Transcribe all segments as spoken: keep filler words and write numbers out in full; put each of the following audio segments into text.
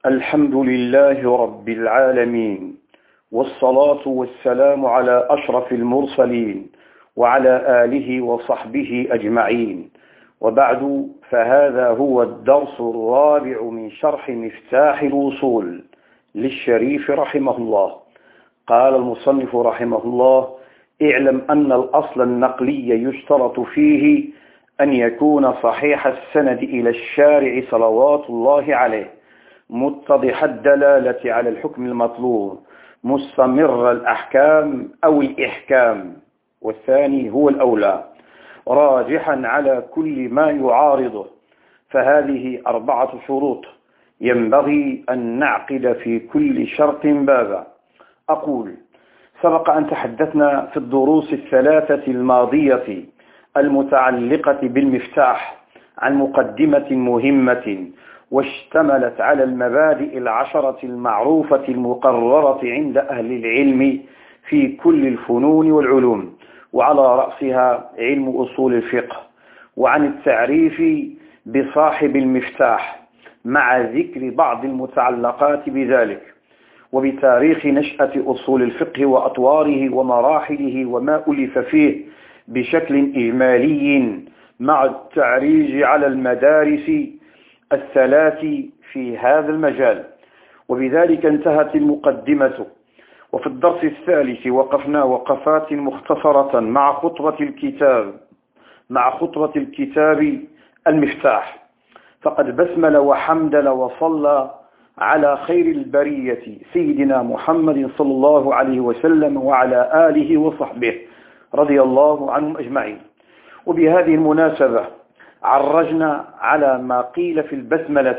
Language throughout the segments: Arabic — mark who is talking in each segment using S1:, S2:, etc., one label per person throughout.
S1: الحمد لله رب العالمين، والصلاة والسلام على أشرف المرسلين وعلى آله وصحبه أجمعين، وبعد، فهذا هو الدرس الرابع من شرح مفتاح الوصول للشريف رحمه الله. قال المصنف رحمه الله: اعلم أن الأصل النقلي يشترط فيه أن يكون صحيح السند إلى الشارع صلوات الله عليه، متضح الدلالة على الحكم المطلوب، مستمر الأحكام أو الإحكام، والثاني هو الأولى، راجحا على كل ما يعارضه. فهذه أربعة شروط ينبغي أن نعقد في كل شرط بابا. أقول: سبق أن تحدثنا في الدروس الثلاثة الماضية المتعلقة بالمفتاح عن مقدمة مهمة، واشتملت على المبادئ العشرة المعروفة المقررة عند أهل العلم في كل الفنون والعلوم، وعلى رأسها علم أصول الفقه، وعن التعريف بصاحب المفتاح مع ذكر بعض المتعلقات بذلك، وبتاريخ نشأة أصول الفقه وأطواره ومراحله وما ألف فيه بشكل إجمالي، مع التعريج على المدارس الثلاث في هذا المجال. وبذلك انتهت المقدمة. وفي الدرس الثالث وقفنا وقفات مختصرة مع خطبة الكتاب مع خطبة الكتاب المفتاح، فقد بسمل وحمدل وصلى على خير البرية سيدنا محمد صلى الله عليه وسلم وعلى آله وصحبه رضي الله عنهم أجمعين. وبهذه المناسبة عرجنا على ما قيل في البسملة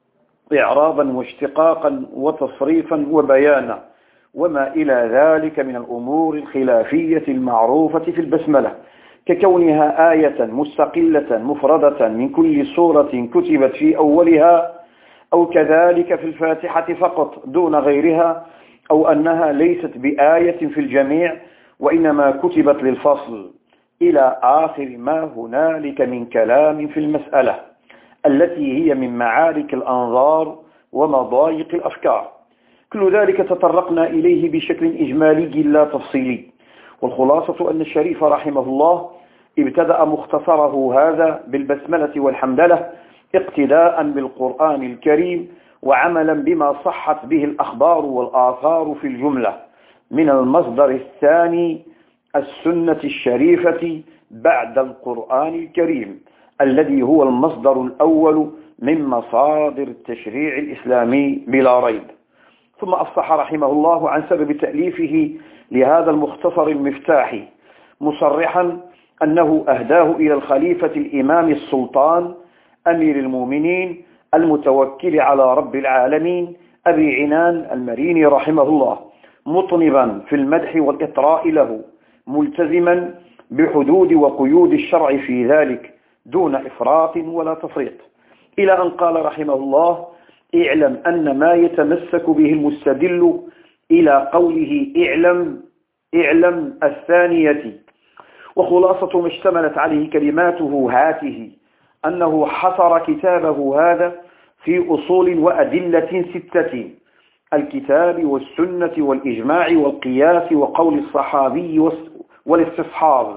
S1: إعرابا واشتقاقا وتصريفا وبيانا وما إلى ذلك من الأمور الخلافية المعروفة في البسملة، ككونها آية مستقلة مفردة من كل سورة كتبت في أولها، أو كذلك في الفاتحة فقط دون غيرها، أو أنها ليست بآية في الجميع وإنما كتبت للفصل، إلى آخر ما هنالك من كلام في المسألة التي هي من معارك الأنظار ومضايق الأفكار. كل ذلك تطرقنا إليه بشكل إجمالي لا تفصيلي، والخلاصة أن الشريف رحمه الله ابتدأ مختصره هذا بالبسملة والحمدلة اقتداء بالقرآن الكريم، وعملا بما صحت به الأخبار والآثار في الجملة من المصدر الثاني السنة الشريفة بعد القرآن الكريم، الذي هو المصدر الأول من مصادر التشريع الإسلامي بلا ريب. ثم أفصح رحمه الله عن سبب تأليفه لهذا المختصر المفتاحي، مصرحا أنه أهداه إلى الخليفة الإمام السلطان أمير المؤمنين المتوكل على رب العالمين أبي عنان المريني رحمه الله، مطنبا في المدح والإطراء له، ملتزما بحدود وقيود الشرع في ذلك دون إفراط ولا تفريط، إلى أن قال رحمه الله: اعلم أن ما يتمسك به المستدل إلى قوله اعلم اعلم الثانية، وخلاصة ما اشتملت عليه كلماته هاته أنه حصر كتابه هذا في أصول وأدلة ستة: الكتاب والسنة والإجماع والقياس وقول الصحابي والاستصحاب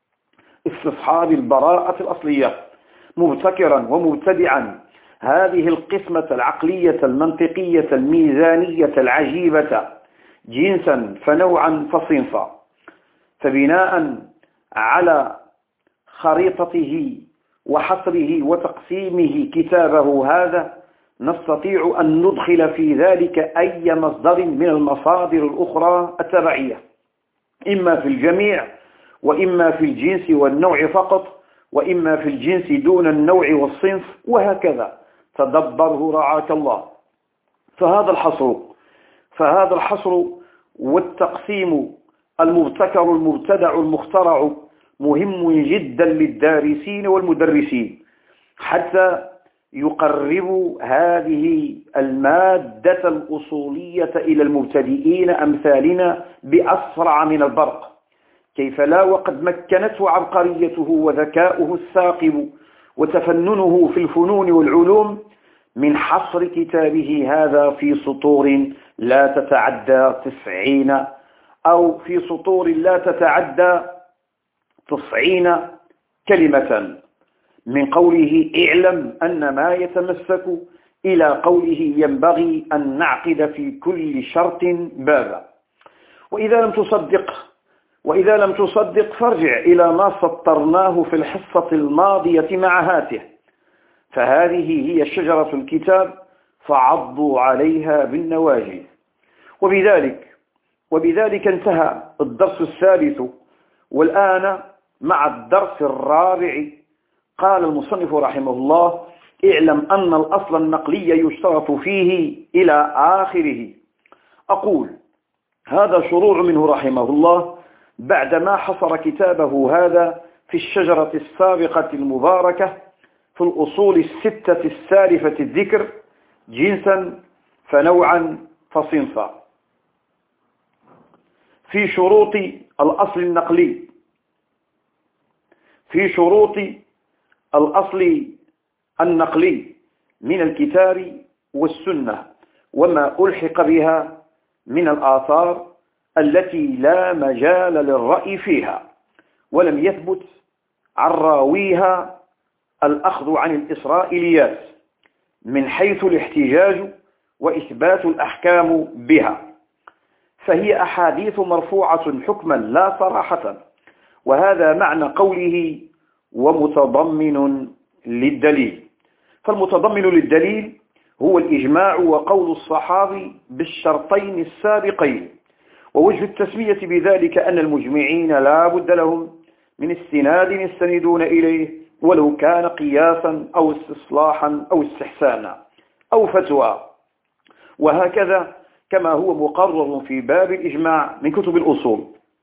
S1: استصحاب البراءة الأصلية، مبتكرا ومبتدعا هذه القسمة العقلية المنطقية الميزانية العجيبة جنسا فنوعا فصنفا. فبناء على خريطته وحصره وتقسيمه كتابه هذا نستطيع أن ندخل في ذلك أي مصدر من المصادر الأخرى التبعية، إما في الجميع وإما في الجنس والنوع فقط، وإما في الجنس دون النوع والصنف، وهكذا. تدبره رعاك الله. فهذا الحصر فهذا الحصر والتقسيم المبتكر المبتدع المخترع مهم جدا للدارسين والمدرسين، حتى يقرب هذه المادة الأصولية إلى المبتدئين أمثالنا بأسرع من البرق. كيف لا وقد مكنته عبقريته وذكاؤه الثاقب وتفننه في الفنون والعلوم من حصر كتابه هذا في سطور لا تتعدى تسعين أو في سطور لا تتعدى تسعين كلمة، من قوله اعلم أن ما يتمسك إلى قوله ينبغي أن نعقد في كل شرط بابا. وإذا لم تصدق وإذا لم تصدق فارجع إلى ما سطرناه في الحصة الماضية مع هاته، فهذه هي شجرة الكتاب فعضوا عليها بالنواجذ. وبذلك وبذلك انتهى الدرس الثالث، والآن مع الدرس الرابع. قال المصنف رحمه الله: اعلم أن الأصل النقلي يشترط فيه إلى آخره. أقول هذا شروع منه رحمه الله بعدما حصر كتابه هذا في الشجرة السابقة المباركة في الأصول الستة السالفة الذكر جنسا فنوعا فصنفا، في شروط الأصل النقلي في شروط الأصل النقلي من الكتاب والسنة وما ألحق بها من الآثار التي لا مجال للرأي فيها، ولم يثبت عن راويها الأخذ عن الإسرائيليات من حيث الاحتجاج وإثبات الأحكام بها، فهي أحاديث مرفوعة حكما لا صراحة. وهذا معنى قوله ومتضمن للدليل. فالمتضمن للدليل هو الإجماع وقول الصحابي بالشرطين السابقين. ووجه التسمية بذلك أن المجمعين لا بد لهم من استناد يستندون إليه، ولو كان قياسا أو استصلاحا أو استحسانا أو فتوى، وهكذا كما هو مقرر في باب الإجماع من كتب الأصول.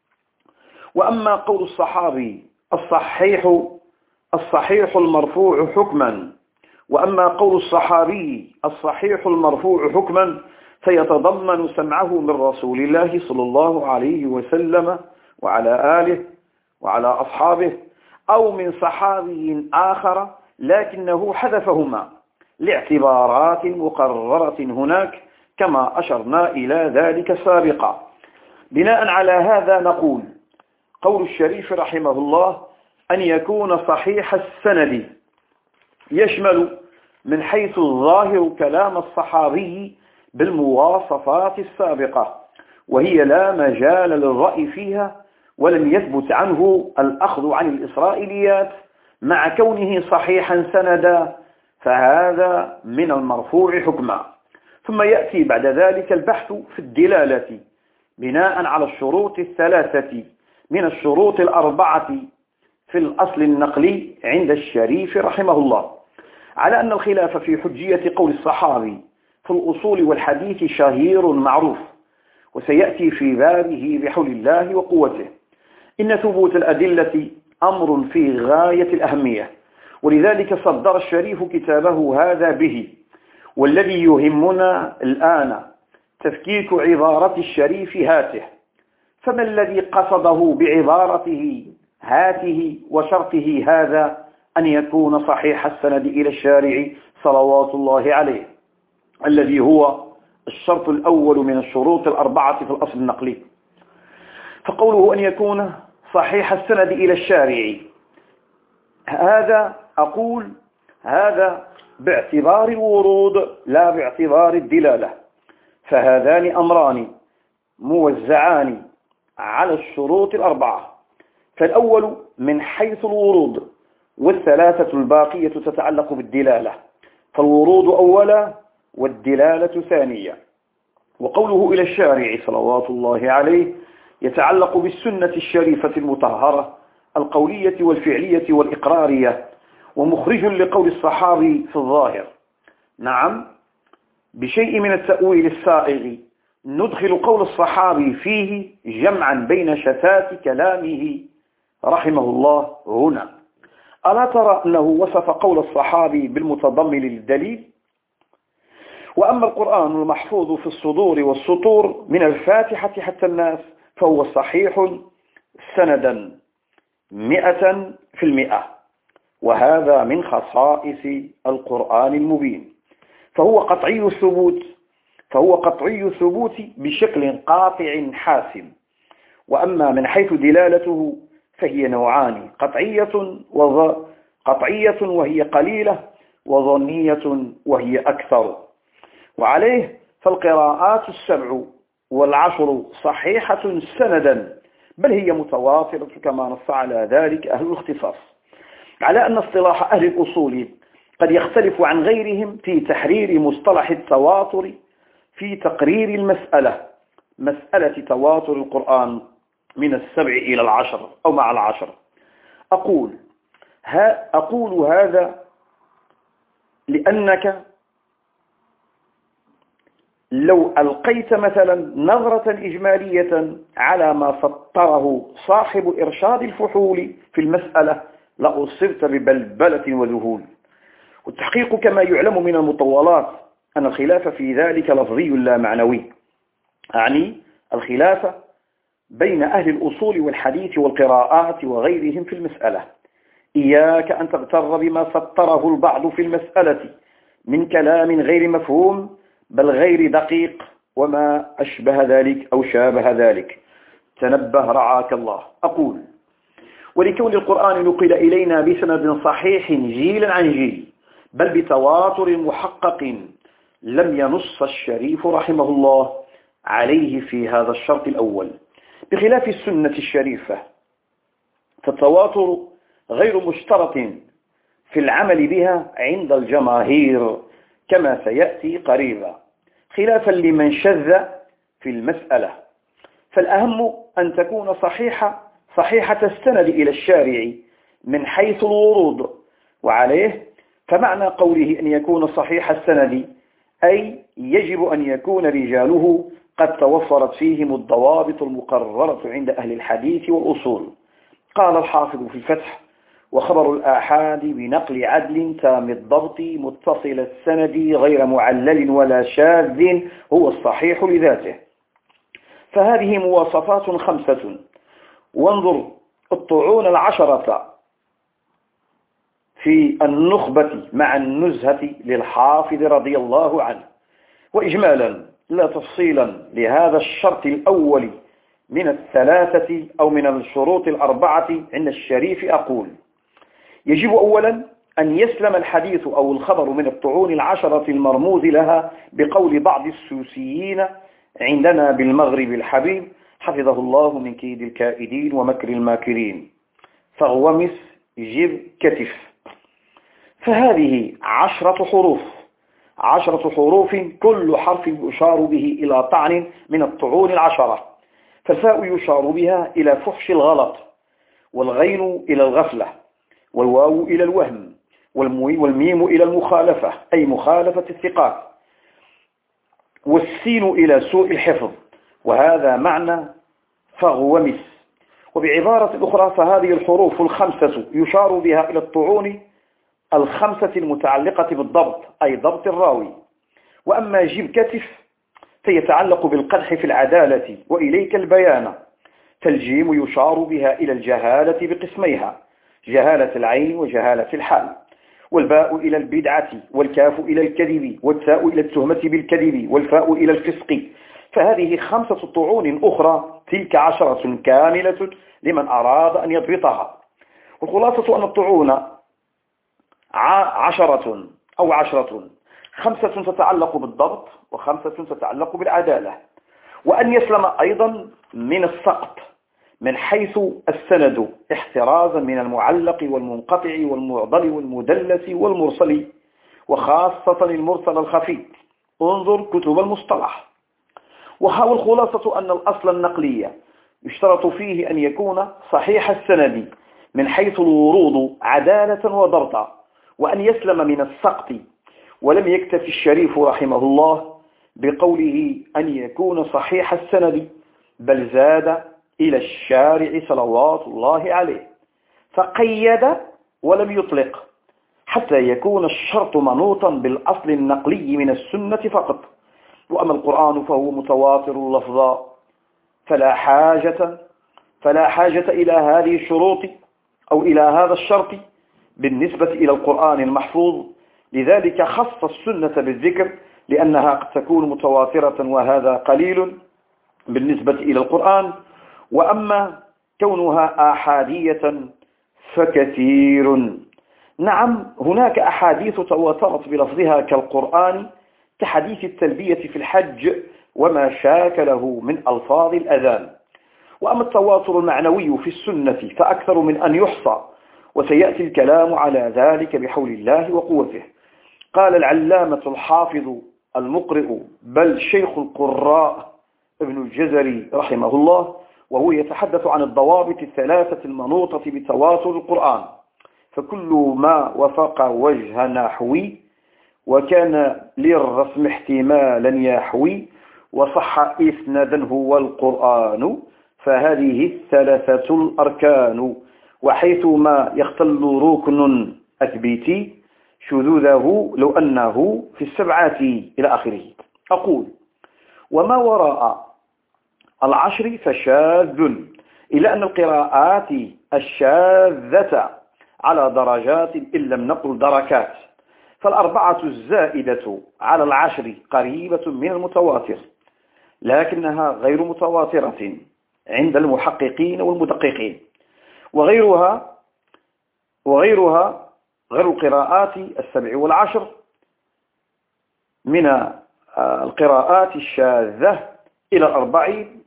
S1: وأما قول الصحابي الصحيح الصحيح المرفوع حكما وأما قول الصحابي الصحيح المرفوع حكما فيتضمن سمعه من رسول الله صلى الله عليه وسلم وعلى آله وعلى أصحابه، أو من صحابي آخر لكنه حذفهما لاعتبارات مقررة هناك كما أشرنا إلى ذلك سابقا. بناء على هذا نقول قول الشريف رحمه الله أن يكون صحيح السند يشمل من حيث الظاهر كلام الصحابي بالمواصفات السابقة، وهي لا مجال للرأي فيها، ولم يثبت عنه الأخذ عن الإسرائيليات مع كونه صحيحا سندا، فهذا من المرفوع حكما. ثم يأتي بعد ذلك البحث في الدلالة بناء على الشروط الثلاثة من الشروط الأربعة في الأصل النقلي عند الشريف رحمه الله، على أن الخلاف في حجية قول الصحابي في الأصول والحديث شهير معروف، وسيأتي في بابه بحول الله وقوته. إن ثبوت الأدلة أمر في غاية الأهمية، ولذلك صدر الشريف كتابه هذا به. والذي يهمنا الآن تفكيك عبارة الشريف هاته. فما الذي قصده بعبارته هاته وشرطه هذا أن يكون صحيح السند إلى الشارع صلوات الله عليه، الذي هو الشرط الأول من الشروط الأربعة في الأصل النقلي؟ فقوله أن يكون صحيح السند إلى الشارع، هذا أقول هذا باعتبار الورود لا باعتبار الدلالة، فهذان أمران موزعان على الشروط الأربعة. فالأول من حيث الورود، والثلاثة الباقية تتعلق بالدلالة، فالورود أولا والدلالة ثانية. وقوله إلى الشارع صلوات الله عليه يتعلق بالسنة الشريفة المطهرة القولية والفعلية والإقرارية، ومخرج لقول الصحابي في الظاهر. نعم، بشيء من التأويل السائغ ندخل قول الصحابي فيه جمعا بين شتات كلامه رحمه الله هنا. ألا ترى أنه وصف قول الصحابي بالمتضمن للدليل؟ وأما القرآن المحفوظ في الصدور والسطور من الفاتحة حتى الناس فهو صحيح سندا مئة في المئة، وهذا من خصائص القرآن المبين. فهو قطعي الثبوت فهو قطعي الثبوت بشكل قاطع حاسم. وأما من حيث دلالته فهي نوعان: قطعية وظ... قطعية وهي قليلة، وظنية وهي أكثر. وعليه فالقراءات السبع والعشر صحيحة سندا، بل هي متواترة كما نص على ذلك أهل الاختصاص، على أن اصطلاح أهل الأصول قد يختلف عن غيرهم في تحرير مصطلح التواتر في تقرير المسألة، مسألة تواتر القرآن من السبع إلى العشر أو مع العشر. أقول ها أقول هذا لأنك لو ألقيت مثلا نظرة إجمالية على ما سطره صاحب إرشاد الفحول في المسألة لأصبت ببلبلة وذهول. والتحقيق كما يعلم من المطولات أن الخلاف في ذلك لفظي لا معنوي، أعني الخلاف بين أهل الأصول والحديث والقراءات وغيرهم في المسألة. إياك أن تغتر بما سطره البعض في المسألة من كلام غير مفهوم بل غير دقيق وما أشبه ذلك أو شابه ذلك. تنبه رعاك الله. أقول ولكون القرآن نقل إلينا بسند صحيح جيلا عن جيل بل بتواتر محقق لم ينص الشريف رحمه الله عليه في هذا الشرط الأول، بخلاف السنة الشريفة فالتواتر غير مشترط في العمل بها عند الجماهير كما سيأتي قريبا، خلافا لمن شذ في المسألة. فالأهم أن تكون صحيحة صحيحة السند إلى الشارع من حيث الورود. وعليه فمعنى قوله أن يكون صحيح السند أي يجب أن يكون رجاله قد توفرت فيهم الضوابط المقررة عند أهل الحديث والأصول. قال الحافظ في الفتح: وخبر الآحاد بنقل عدل تام الضبط متصل السند غير معلل ولا شاذ هو الصحيح لذاته. فهذه مواصفات خمسة. وانظر الطعون العشرة في النخبة مع النزهة للحافظ رضي الله عنه. وإجمالا لا تفصيلا لهذا الشرط الأول من الثلاثة أو من الشروط الأربعة عند الشريف أقول: يجب أولا أن يسلم الحديث أو الخبر من الطعون العشرة المرموز لها بقول بعض السوسيين عندنا بالمغرب الحبيب حفظه الله من كيد الكائدين ومكر الماكرين: فاغومس جب كتف. فهذه عشرة حروف عشرة حروف كل حرف يشار به إلى طعن من الطعون العشرة. فالفاء يشار بها إلى فحش الغلط، والغين إلى الغفلة، والواو إلى الوهم، والميم إلى المخالفة أي مخالفة الثقات، والسين إلى سوء الحفظ، وهذا معنى فاغومس. وبعبارة أخرى فهذه الحروف الخمسة يشار بها إلى الطعون الخمسة المتعلقة بالضبط أي ضبط الراوي. وأما جيب كتف فيتعلق بالقدح في العدالة وإليك البيان. فالجيم يشار بها إلى الجهالة بقسميها: جهالة العين وجهالة الحال. والباء إلى البدعة، والكاف إلى الكذب، والتاء إلى التهمة بالكذب، والفاء إلى الفسق. فهذه خمسة طعون أخرى، تلك عشرة كاملة لمن أراد أن يضبطها. والخلاصة أن الطعون عشرة أو عشرة، خمسة تتعلق بالضبط وخمسة تتعلق بالعدالة. وأن يسلم أيضا من السقط من حيث السند احترازا من المعلق والمنقطع والمعضل والمدلس والمرسل، وخاصة المرسل الخفي. انظر كتب المصطلح. وهو الخلاصة أن الأصل النقلية يشترط فيه أن يكون صحيح السند من حيث الورود عدالة وضبطا، وأن يسلم من السقط. ولم يكتف الشريف رحمه الله بقوله أن يكون صحيح السند، بل زاد إلى الشارع صلوات الله عليه فقيد ولم يطلق حتى يكون الشرط منوطا بالأصل النقلي من السنة فقط. وأما القرآن فهو متواتر لفظا فلا حاجة فلا حاجة إلى هذه الشروط أو إلى هذا الشرط بالنسبة إلى القرآن المحفوظ، لذلك خص السنة بالذكر لأنها قد تكون متواترة وهذا قليل بالنسبة إلى القرآن، وأما كونها آحادية فكثير. نعم هناك أحاديث تواترت بلفظها كالقرآن كحديث التلبية في الحج وما شاكله من ألفاظ الأذان. وأما التواتر المعنوي في السنة فأكثر من أن يحصى، وسيأتي الكلام على ذلك بحول الله وقوته. قال العلامة الحافظ المقرئ بل شيخ القراء ابن الجزري رحمه الله، وهو يتحدث عن الضوابط الثلاثة المنوطة بتواتر القرآن: فكل ما وفق وجه نحوي وكان للرسم احتمالا يحوي وصح إسنادا هو القرآن، فهذه الثلاثة الأركان، وحيثما يختل ركن أثبتي شذوذه لو أنه في السبعة إلى آخره. أقول: وما وراء العشر فشاذ، إلا أن القراءات الشاذة على درجات إن لم نقل دركات، فالأربعة الزائدة على العشر قريبة من المتواتر، لكنها غير متواترة عند المحققين والمدققين، وغيرها وغيرها غير القراءات السبع والعشر من القراءات الشاذة إلى الأربعين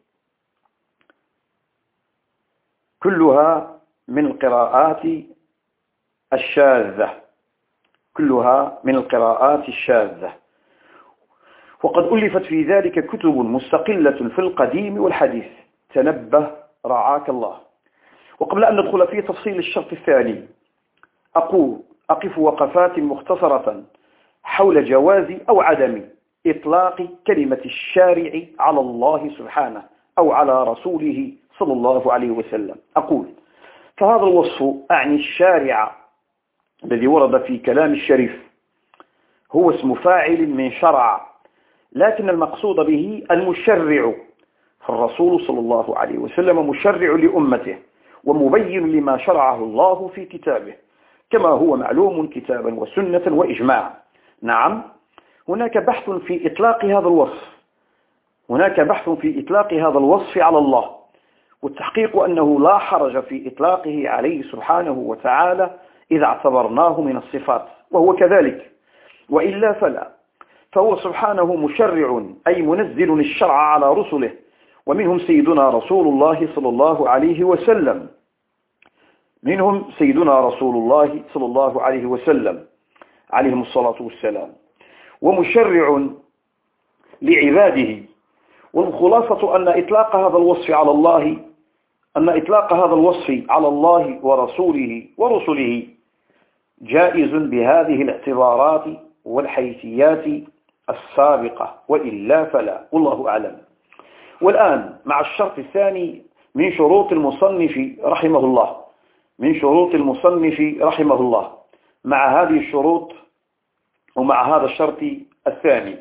S1: كلها من القراءات الشاذة كلها من القراءات الشاذة وقد ألفت في ذلك كتب مستقلة في القديم والحديث. تنبه رعاك الله. وقبل أن ندخل في تفصيل الشرط الثاني أقول أقف وقفات مختصرة حول جواز أو عدم إطلاق كلمة الشارع على الله سبحانه أو على رسوله صلى الله عليه وسلم. أقول: فهذا الوصف أعني الشارع الذي ورد في كلام الشريف هو اسم فاعل من شرع، لكن المقصود به المشرع، فالرسول صلى الله عليه وسلم مشرع لأمته ومبين لما شرعه الله في كتابه كما هو معلوم كتابا وسنة وإجماع. نعم هناك بحث في إطلاق هذا الوصف هناك بحث في إطلاق هذا الوصف على الله، والتحقيق أنه لا حرج في إطلاقه عليه سبحانه وتعالى إذا اعتبرناه من الصفات، وهو كذلك، وإلا فلا، فهو سبحانه مشرع أي منزل الشرع على رسله، ومنهم سيدنا رسول الله صلى الله عليه وسلم منهم سيدنا رسول الله صلى الله عليه وسلم عليهم الصلاة والسلام، ومشرع لعباده. والخلاصة أن إطلاق هذا الوصف على الله أن إطلاق هذا الوصف على الله ورسوله ورسله جائز بهذه الاعتبارات والحيثيات السابقة، وإلا فلا، والله أعلم. والآن مع الشرط الثاني من شروط المصنف رحمه الله من شروط المصنف رحمه الله مع هذه الشروط ومع هذا الشرط الثاني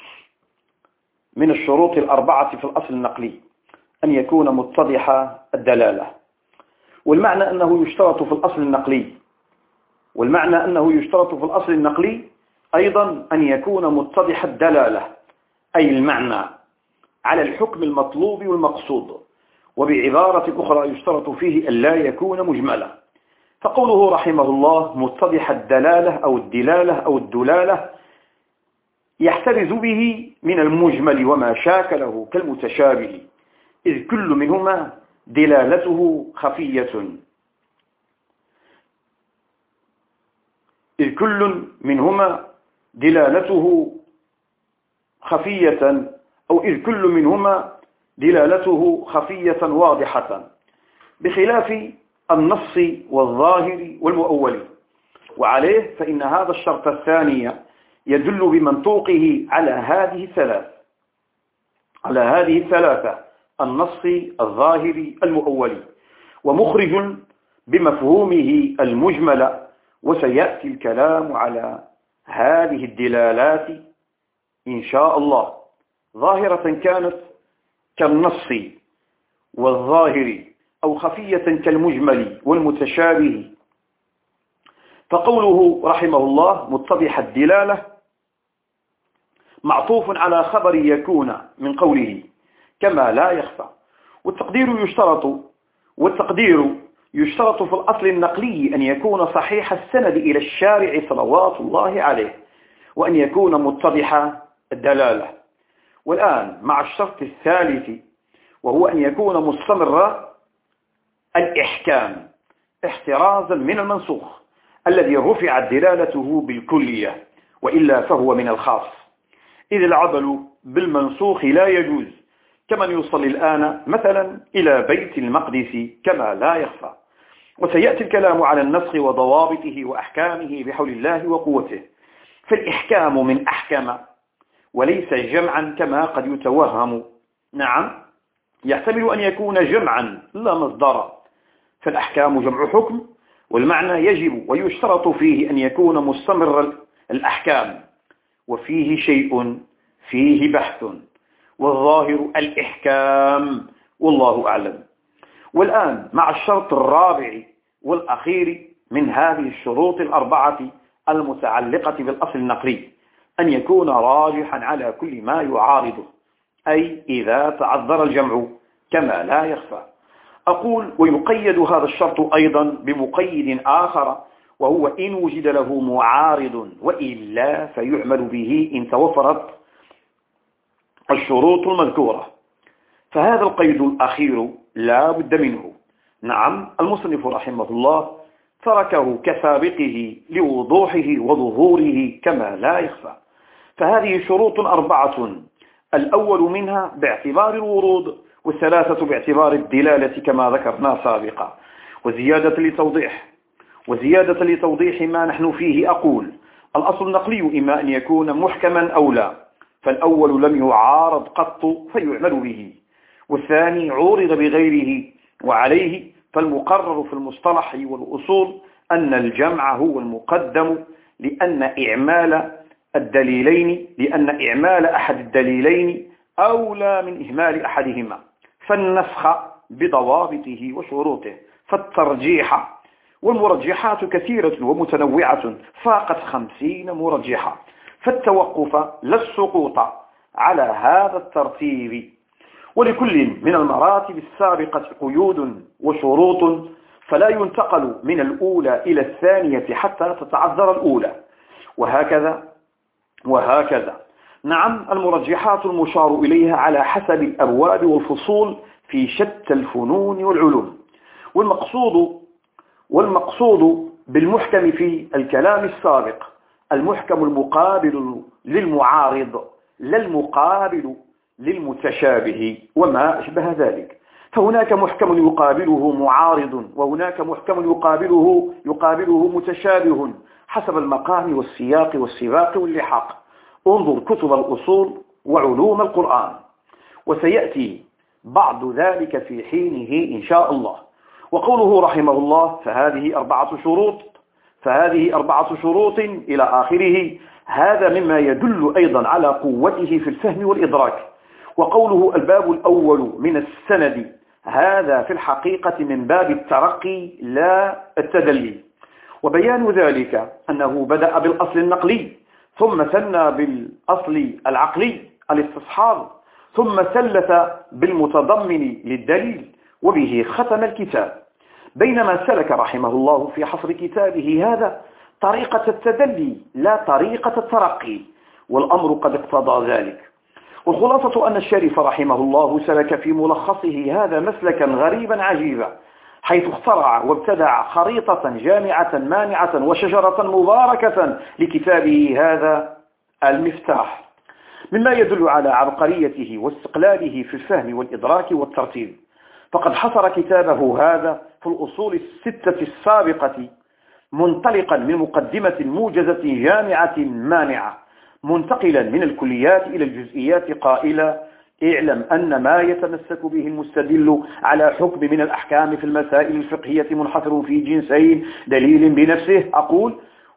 S1: من الشروط الأربعة في الأصل النقلي أن يكون متضح الدلالة. والمعنى أنه يشترط في الأصل النقلي والمعنى أنه يشترط في الأصل النقلي أيضا أن يكون متضح الدلالة، أي المعنى على الحكم المطلوب والمقصود، وبعبارة أخرى يشترط فيه أن لا يكون مجملا. فقوله رحمه الله متضح الدلالة أو الدلالة أو الدلالة يحترز به من المجمل وما شاكله كالمتشابه، إذ كل منهما دلالته خفية إذ كل منهما دلالته خفية أو إذ كل منهما دلالته خفية واضحة، بخلاف النص والظاهر والمؤول. وعليه فإن هذا الشرط الثاني يدل بمنطوقه على هذه الثلاث على هذه الثلاثة: النص الظاهر المؤول، ومخرج بمفهومه المجمل. وسيأتي الكلام على هذه الدلالات إن شاء الله، ظاهرة كانت كالنص والظاهر أو خفية كالمجمل والمتشابه. فقوله رحمه الله متضح الدلالة معطوف على خبر يكون من قوله كما لا يخفى، والتقدير يشترط والتقدير يشترط في الأصل النقلي أن يكون صحيح السند إلى الشارع صلوات الله عليه، وأن يكون متضح الدلالة. والآن مع الشرط الثالث وهو أن يكون مستمر الإحكام احترازا من المنسوخ الذي رفعت دلالته بالكلية، وإلا فهو من الخاص، إذ العمل بالمنسوخ لا يجوز، كمن يصلي الآن مثلا إلى بيت المقدس كما لا يخفى. وسيأتي الكلام على النسخ وضوابطه وأحكامه بحول الله وقوته. فالإحكام من أحكم وليس جمعا كما قد يتوهم. نعم، يحتمل أن يكون جمعا لا مصدرا، فالأحكام جمع حكم، والمعنى يجب ويشترط فيه أن يكون مستمر الأحكام، وفيه شيء فيه بحث، والظاهر الإحكام والله أعلم. والآن مع الشرط الرابع والأخير من هذه الشروط الأربعة المتعلقة بالأصل النقلي، أن يكون راجحا على كل ما يعارضه، أي إذا تعذر الجمع كما لا يخفى. أقول ويقيد هذا الشرط أيضا بمقيد آخر، وهو إن وجد له معارض، وإلا فيعمل به إن توفرت الشروط المذكورة. فهذا القيد الأخير لا بد منه. نعم، المصنف رحمه الله تركه كسابقه لوضوحه وظهوره كما لا يخفى. فهذه شروط أربعة، الأول منها باعتبار الورود، والثلاثة باعتبار الدلالة كما ذكرنا سابقا. وزيادة لتوضيح وزيادة لتوضيح ما نحن فيه أقول: الأصل النقلي إما أن يكون محكما أو لا، فالأول لم يعارض قط فيعمل به، والثاني عورض بغيره وعليه، فالمقرر في المصطلح والأصول أن الجمع هو المقدم، لأن إعمال الدليلين لأن إعمال أحد الدليلين أولى من إهمال أحدهما، فالنسخ بضوابطه وشروطه، فالترجيح. والمرجحات كثيرة ومتنوعة فاقت خمسين مرجحة، فالتوقف لا السقوط على هذا الترتيب. ولكل من المراتب السابقة قيود وشروط، فلا ينتقل من الأولى إلى الثانية حتى تتعذر الأولى، وهكذا وهكذا. نعم، المرجحات المشار إليها على حسب الأبواب والفصول في شتى الفنون والعلوم. والمقصود والمقصود بالمحكم في الكلام السابق المحكم المقابل للمعارض، لا المقابل للمتشابه وما أشبه ذلك. فهناك محكم يقابله معارض، وهناك محكم يقابله يقابله متشابه حسب المقام والسياق والسباق واللحاق. انظر كتب الأصول وعلوم القرآن، وسيأتي بعض ذلك في حينه إن شاء الله. وقوله رحمه الله فهذه أربعة شروط فهذه أربعة شروط إلى آخره، هذا مما يدل أيضا على قوته في الفهم والإدراك. وقوله الباب الأول من السند، هذا في الحقيقة من باب الترقي لا التدلي. وبيان ذلك أنه بدأ بالأصل النقلي، ثم ثنى بالأصل العقلي الاستصحاب، ثم ثلث بالمتضمن للدليل، وبه ختم الكتاب. بينما سلك رحمه الله في حصر كتابه هذا طريقة التدلي لا طريقة الترقي، والأمر قد اقتضى ذلك. والخلاصة أن الشريف رحمه الله سلك في ملخصه هذا مسلكا غريبا عجيبا، حيث اخترع وابتدع خريطة جامعة مانعة وشجرة مباركة لكتابه هذا المفتاح، مما يدل على عبقريته واستقلاله في الفهم والإدراك والترتيب. فقد حصر كتابه هذا في الأصول الستة السابقة، منطلقا من مقدمة موجزة جامعة مانعة، منتقلا من الكليات إلى الجزئيات، قائلا: اعلم أن ما يتمسك به المستدل على حكم من الأحكام في المسائل الفقهية منحصر في جنسين: دليل بنفسه أقول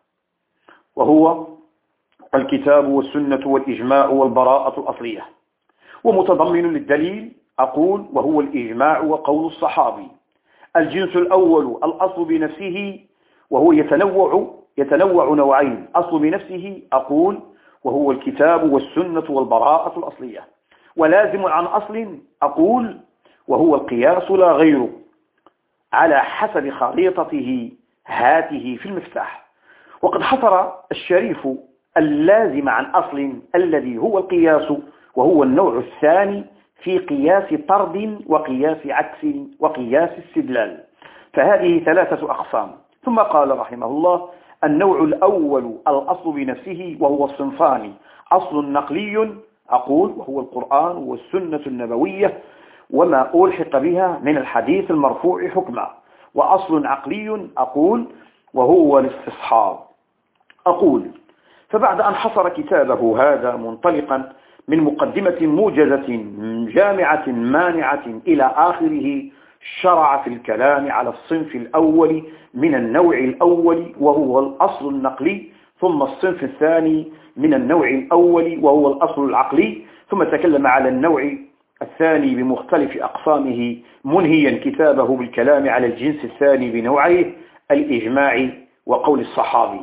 S1: وهو الكتاب والسنة والإجماع والبراءة الأصلية، ومتضمن للدليل أقول وهو الإجماع وقول الصحابي. الجنس الأول الأصل بنفسه، وهو يتنوع يتنوع نوعين: أصل بنفسه أقول وهو الكتاب والسنة والبراءة الأصلية، ولازم عن أصل أقول وهو القياس لا غيره، على حسب خريطته هاته في المفتاح. وقد حصر الشريف اللازم عن أصل الذي هو القياس، وهو النوع الثاني في قياس طرد وقياس عكس وقياس استدلال، فهذه ثلاثة أقسام. ثم قال رحمه الله: النوع الأول الأصل بنفسه، وهو الصنفان: أصل نقلي أقول وهو القرآن والسنة النبوية وما ألحق بها من الحديث المرفوع حكما، وأصل عقلي أقول وهو الاستصحاب أقول. فبعد أن حصر كتابه هذا منطلقا من مقدمة موجزة جامعة مانعة إلى آخره، شرع في الكلام على الصنف الأول من النوع الأول وهو الأصل النقلي، ثم الصنف الثاني من النوع الأول وهو الأصل العقلي، ثم تكلم على النوع الثاني بمختلف أقسامه، منهيا كتابه بالكلام على الجنس الثاني بنوعيه: الإجماع وقول الصحابي.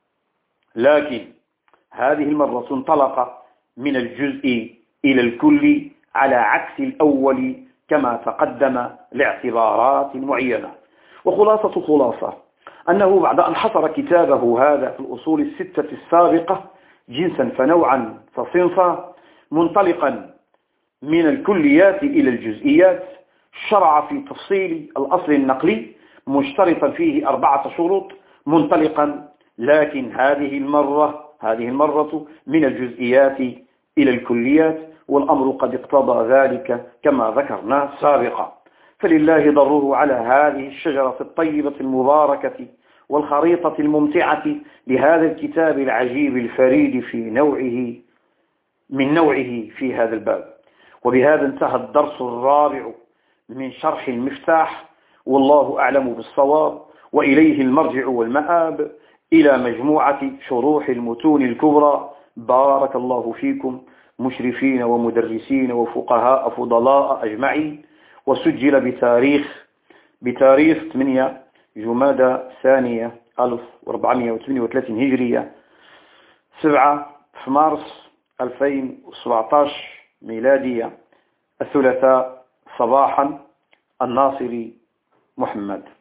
S1: لكن هذه المرة انطلق من الجزء إلى الكل على عكس الأول كما تقدم لاعتبارات معينة. وخلاصة خلاصة أنه بعد أن حصر كتابه هذا في الأصول الستة السابقة جنسا فنوعا فصنفا، منطلقا من الكليات إلى الجزئيات، شرع في تفصيل الأصل النقلي مشترطا فيه أربعة شروط منطلقا، لكن هذه المرة هذه المرة من الجزئيات إلى الكليات، والأمر قد اقتضى ذلك كما ذكرنا سابقا. فلله ضره على هذه الشجرة الطيبة المباركة والخريطة الممتعة لهذا الكتاب العجيب الفريد في نوعه من نوعه في هذا الباب. وبهذا انتهى الدرس الرابع من شرح المفتاح، والله أعلم بالصواب، وإليه المرجع والمآب، إلى مجموعة شروح المتون الكبرى. بارك الله فيكم مشرفين ومدرسين وفقهاء فضلاء أجمعين. وسجل بتاريخ بتاريخ ثمانية جمادى ثانية ألف وأربعمائة وثمانية وثلاثين هجرية، سبعة في مارس ألفين وسبعة عشر ميلادية، الثلاثاء صباحا، الناصري محمد.